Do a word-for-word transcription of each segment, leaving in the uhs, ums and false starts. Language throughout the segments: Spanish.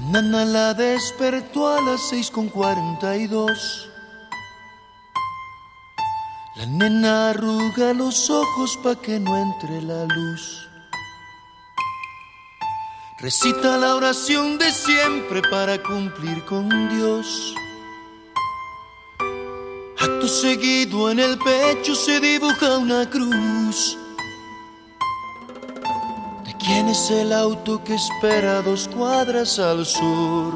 Nana la despertó a las seis con cuarenta y dos. La nena arruga los ojos pa' que no entre la luz. Recita la oración de siempre para cumplir con Dios. Acto seguido en el pecho se dibuja una cruz. ¿De quién es el auto que espera dos cuadras al sur?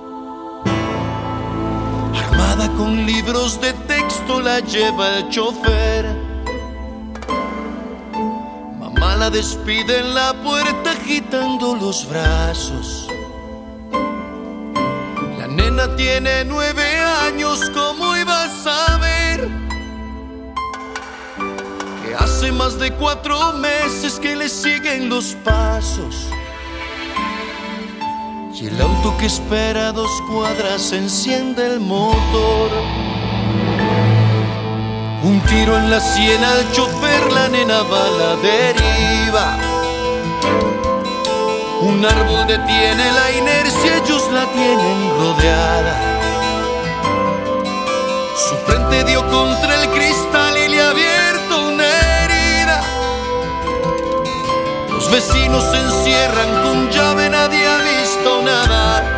Armada con libros de texto la lleva el chofer. Mamá la despide en la puerta agitando los brazos. La nena tiene nueve años, ¿cómo iba a saber? Que hace más de cuatro meses que le siguen los pasos. Y el auto que espera a dos cuadras enciende el motor. Un tiro en la sien al chofer, la nena va a la deriva. Un árbol detiene la inercia, ellos la tienen rodeada. Su frente dio contra el cristal y le ha abierto una herida. Los vecinos se encierran con llave, nadie ha visto nada.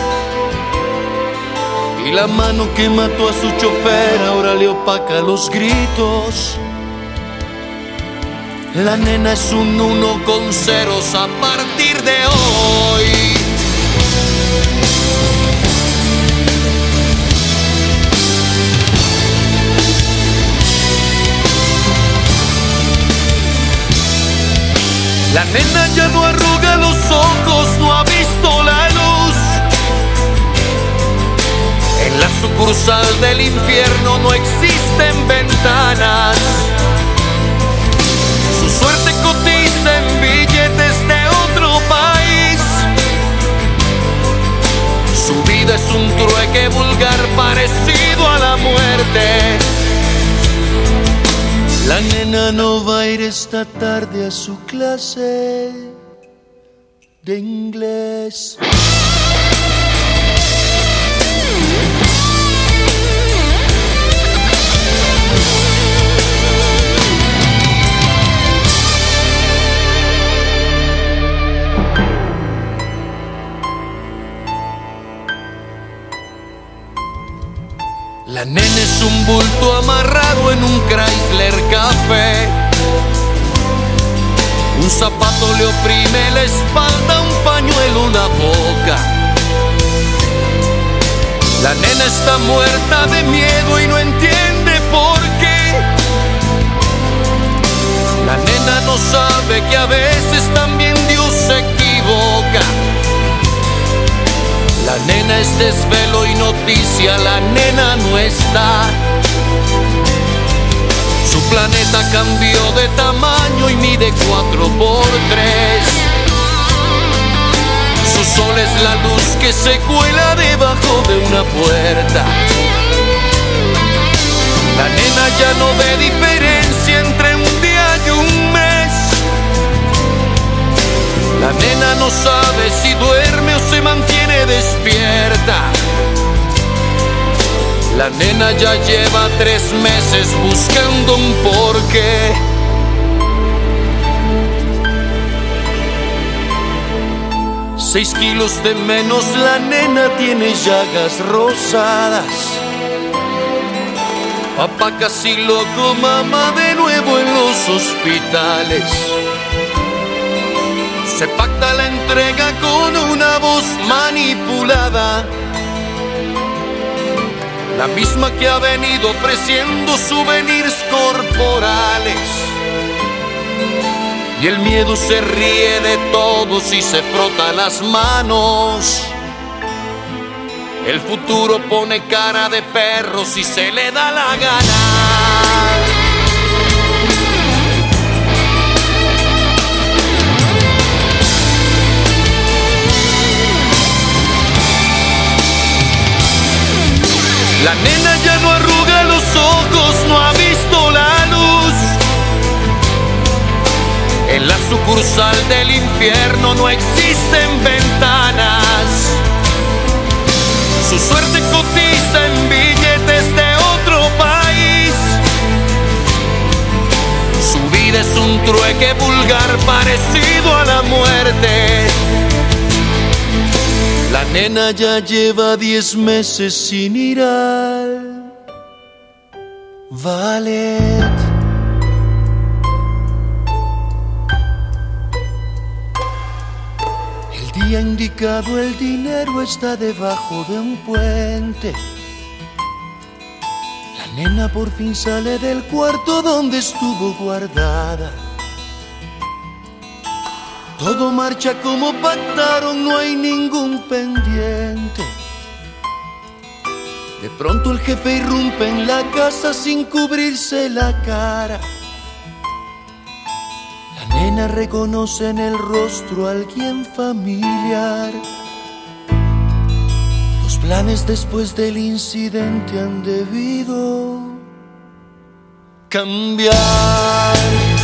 Y la mano que mató a su chofer ahora le opaca los gritos. La nena es un uno con ceros a partir de hoy. La nena ya no arruga los ojos, no ha visto la luz. En la sucursal del infierno no existen ventanas. Su suerte cotiza en billetes de otro país. Su vida es un trueque vulgar parecido a la muerte. La nena no va a ir esta tarde a su clase de inglés. La nena es un bulto amarrado en un Chrysler Café. Un zapato le oprime la espalda, un pañuelo la boca. La nena está muerta de miedo y no entiende por qué. La nena no sabe que a veces también Dios se equivoca. La nena es desvelo y noticia, la nena no está. Su planeta cambió de tamaño y mide cuatro por tres. Su sol es la luz que se cuela debajo de una puerta. La nena ya no ve diferencia entre un día y un mes. La nena no sabe si duerme o se mantiene despierta. La nena ya lleva tres meses buscando un porqué. Seis kilos de menos, la nena tiene llagas rosadas. Papá casi loco, mamá de nuevo en los hospitales. Se pacta la entrega con una voz manipulada, la misma que ha venido ofreciendo souvenirs corporales. Y el miedo se ríe de todos y se frota las manos. El futuro pone cara de perro si se le da la gana. La nena ya no arruga los ojos, no ha visto la luz. En la sucursal del infierno no existen ventanas. Su suerte cotiza en billetes de otro país. Su vida es un trueque vulgar parecido a la muerte. La nena ya lleva diez meses sin ir al ballet. El día indicado el dinero está debajo de un puente. La nena por fin sale del cuarto donde estuvo guardada. Todo marcha como pactaron, no hay ningún pendiente. De pronto el jefe irrumpe en la casa sin cubrirse la cara. La nena reconoce en el rostro a alguien familiar. Los planes después del incidente han debido cambiar.